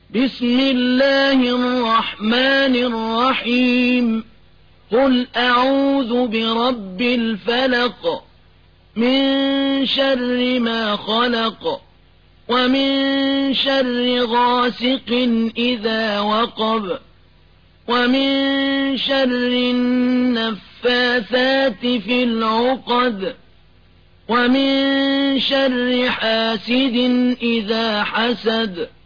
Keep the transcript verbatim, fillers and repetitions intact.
بسم الله الرحمن الرحيم قل أعوذ برب الفلق من شر ما خلق ومن شر غاسق إذا وقب ومن شر النفاثات في العقد ومن شر حاسد إذا حسد